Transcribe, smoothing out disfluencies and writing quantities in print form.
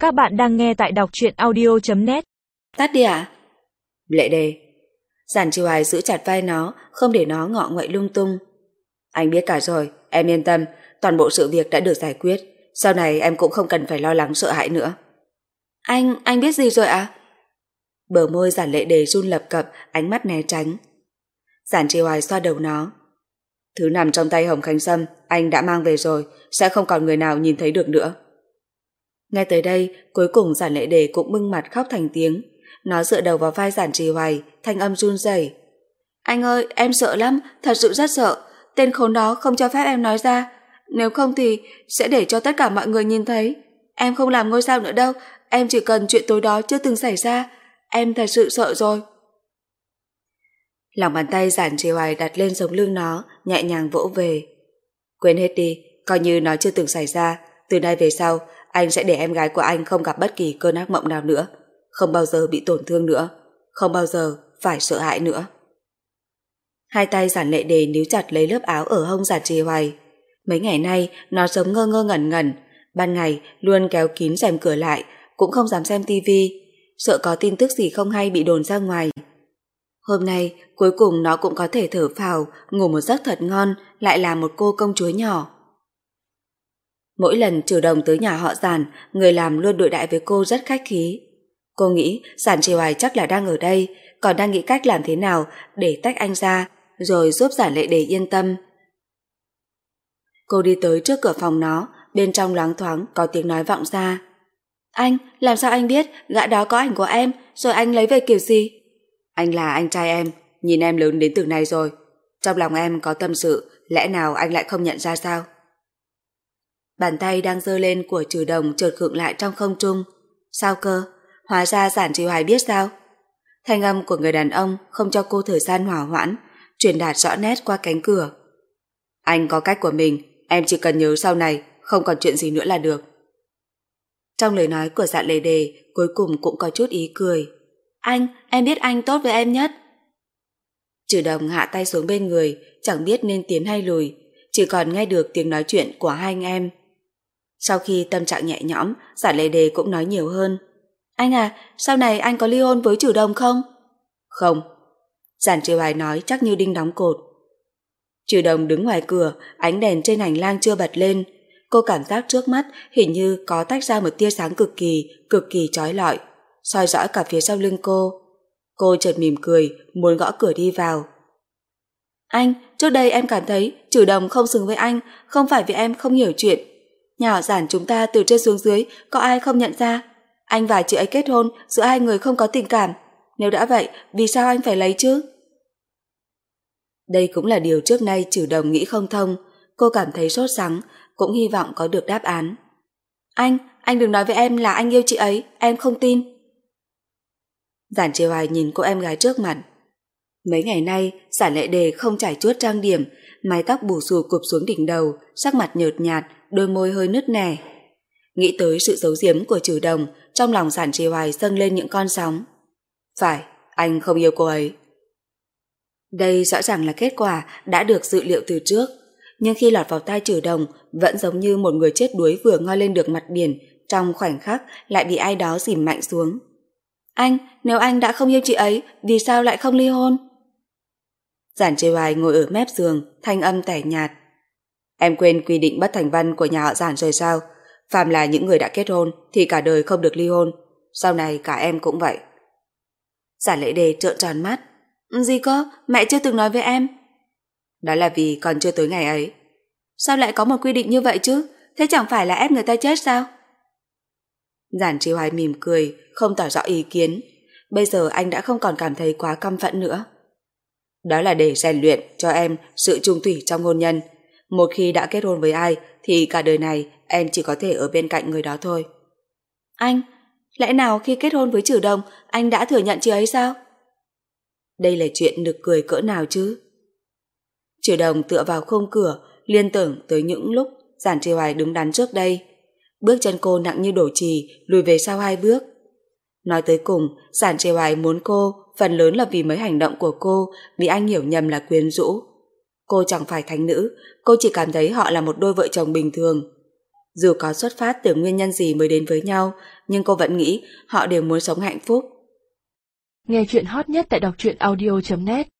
Các bạn đang nghe tại đọc truyện audio.net. Tắt đi ạ. Lệ Đề. Giản Chiêu Hoài giữ chặt vai nó, không để nó ngọ nguậy lung tung. Anh biết cả rồi, em yên tâm, toàn bộ sự việc đã được giải quyết. Sau này em cũng không cần phải lo lắng sợ hãi nữa. Anh biết gì rồi ạ? Bờ môi Giản Lệ Đề run lập cập, ánh mắt né tránh. Giản Chiêu Hoài xoa đầu nó. Thứ nằm trong tay Hồng Khánh Sâm, anh đã mang về rồi, sẽ không còn người nào nhìn thấy được nữa. Nghe tới đây, cuối cùng Giản Lệ Đề cũng bưng mặt khóc thành tiếng. Nó dựa đầu vào vai Giản Chiêu Hoài, thanh âm run rẩy. Anh ơi, em sợ lắm, thật sự rất sợ. Tên khốn đó không cho phép em nói ra. Nếu không thì sẽ để cho tất cả mọi người nhìn thấy. Em không làm ngôi sao nữa đâu, em chỉ cần chuyện tối đó chưa từng xảy ra. Em thật sự sợ rồi. Lòng bàn tay Giản Chiêu Hoài đặt lên sống lưng nó, nhẹ nhàng vỗ về. Quên hết đi, coi như nó chưa từng xảy ra. Từ nay về sau, anh sẽ để em gái của anh không gặp bất kỳ cơn ác mộng nào nữa. Không bao giờ bị tổn thương nữa. Không bao giờ phải sợ hãi nữa. Hai tay Giản Lệ Đề níu chặt lấy lớp áo ở hông Giản Chiêu Hoài. Mấy ngày nay nó sống ngơ ngơ ngẩn ngẩn. Ban ngày luôn kéo kín rèm cửa lại, cũng không dám xem tivi, sợ có tin tức gì không hay bị đồn ra ngoài. Hôm nay cuối cùng nó cũng có thể thở phào, ngủ một giấc thật ngon, lại là một cô công chúa nhỏ. Mỗi lần Trừ Đồng tới nhà họ Giản, người làm luôn đối đãi với cô rất khách khí. Cô nghĩ Giản Chiêu Hoài chắc là đang ở đây, còn đang nghĩ cách làm thế nào để tách anh ra, rồi giúp Giản Lệ Đề yên tâm. Cô đi tới trước cửa phòng nó, bên trong loáng thoáng có tiếng nói vọng ra. Anh, làm sao anh biết gã đó có ảnh của em, rồi anh lấy về kiểu gì? Anh là anh trai em, nhìn em lớn đến từng này rồi. Trong lòng em có tâm sự, lẽ nào anh lại không nhận ra sao? Bàn tay đang giơ lên của Trừ Đồng chợt khựng lại trong không trung. Sao cơ? Hóa ra Giản Chiêu Hoài biết sao? Thanh âm của người đàn ông không cho cô thời gian hòa hoãn, truyền đạt rõ nét qua cánh cửa. Anh có cách của mình, em chỉ cần nhớ sau này không còn chuyện gì nữa là được. Trong lời nói của Giản Lệ Đề cuối cùng cũng có chút ý cười. Em biết anh tốt với em nhất. Trừ Đồng hạ tay xuống bên người, chẳng biết nên tiến hay lùi, chỉ còn nghe được tiếng nói chuyện của hai anh em. Sau khi tâm trạng nhẹ nhõm, Giản Lệ Đề cũng nói nhiều hơn. Anh à, sau này anh có ly hôn với Trừ Đồng không? Không. Giản Chiêu Hoài nói chắc như đinh đóng cột. Trừ Đồng đứng ngoài cửa, ánh đèn trên hành lang chưa bật lên. Cô cảm giác trước mắt hình như có tách ra một tia sáng cực kỳ chói lọi, soi dõi cả phía sau lưng cô. Cô chợt mỉm cười, muốn gõ cửa đi vào. Anh, trước đây em cảm thấy Trừ Đồng không xứng với anh, không phải vì em không hiểu chuyện. Nhà họ Giản chúng ta từ trên xuống dưới, có ai không nhận ra? Anh và chị ấy kết hôn, giữa hai người không có tình cảm. Nếu đã vậy, vì sao anh phải lấy chứ? Đây cũng là điều trước nay Trừ Đồng nghĩ không thông. Cô cảm thấy sốt sắng, cũng hy vọng có được đáp án. Anh đừng nói với em là anh yêu chị ấy, em không tin. Giản Chiêu Hoài nhìn cô em gái trước mặt. Mấy ngày nay, Giản Lệ Đề không trải chuốt trang điểm, mái tóc bù xù cụp xuống đỉnh đầu, sắc mặt nhợt nhạt, đôi môi hơi nứt nẻ. Nghĩ tới sự giấu giếm của Trừ Đồng, trong lòng Giản Chiêu Hoài dâng lên những con sóng. Phải, anh không yêu cô ấy. Đây rõ ràng là kết quả đã được dự liệu từ trước, nhưng khi lọt vào tai Trừ Đồng vẫn giống như một người chết đuối vừa ngoi lên được mặt biển, trong khoảnh khắc lại bị ai đó dìm mạnh xuống. Nếu anh đã không yêu chị ấy, vì sao lại không ly hôn? Giản Chiêu Hoài ngồi ở mép giường, thanh âm tẻ nhạt. Em quên quy định bất thành văn của nhà họ Giản rồi sao? Phàm là những người đã kết hôn thì cả đời không được ly hôn. Sau này cả em cũng vậy. Giản Lệ Đề trợn tròn mắt. Gì cơ? Mẹ chưa từng nói với em. Đó là vì còn chưa tới ngày ấy. Sao lại có một quy định như vậy chứ? Thế chẳng phải là ép người ta chết sao? Giản Chiêu Hoài mỉm cười, không tỏ rõ ý kiến. Bây giờ anh đã không còn cảm thấy quá căm phẫn nữa. Đó là để rèn luyện cho em sự trung thủy trong hôn nhân. Một khi đã kết hôn với ai thì cả đời này em chỉ có thể ở bên cạnh người đó thôi. Anh, lẽ nào khi kết hôn với Trừ Đồng anh đã thừa nhận chị ấy sao? Đây là chuyện nực cười cỡ nào chứ? Trừ Đồng tựa vào khung cửa, liên tưởng tới những lúc Giản Chiêu Hoài đứng đắn trước đây. Bước chân cô nặng như đổ chì, lùi về sau 2 bước. Nói tới cùng, Giản Chiêu Hoài muốn cô, phần lớn là vì mấy hành động của cô bị anh hiểu nhầm là quyến rũ. Cô chẳng phải thánh nữ, cô chỉ cảm thấy họ là một đôi vợ chồng bình thường. Dù có xuất phát từ nguyên nhân gì mới đến với nhau, nhưng cô vẫn nghĩ họ đều muốn sống hạnh phúc. Nghe chuyện hot nhất tại đọc truyện audio.net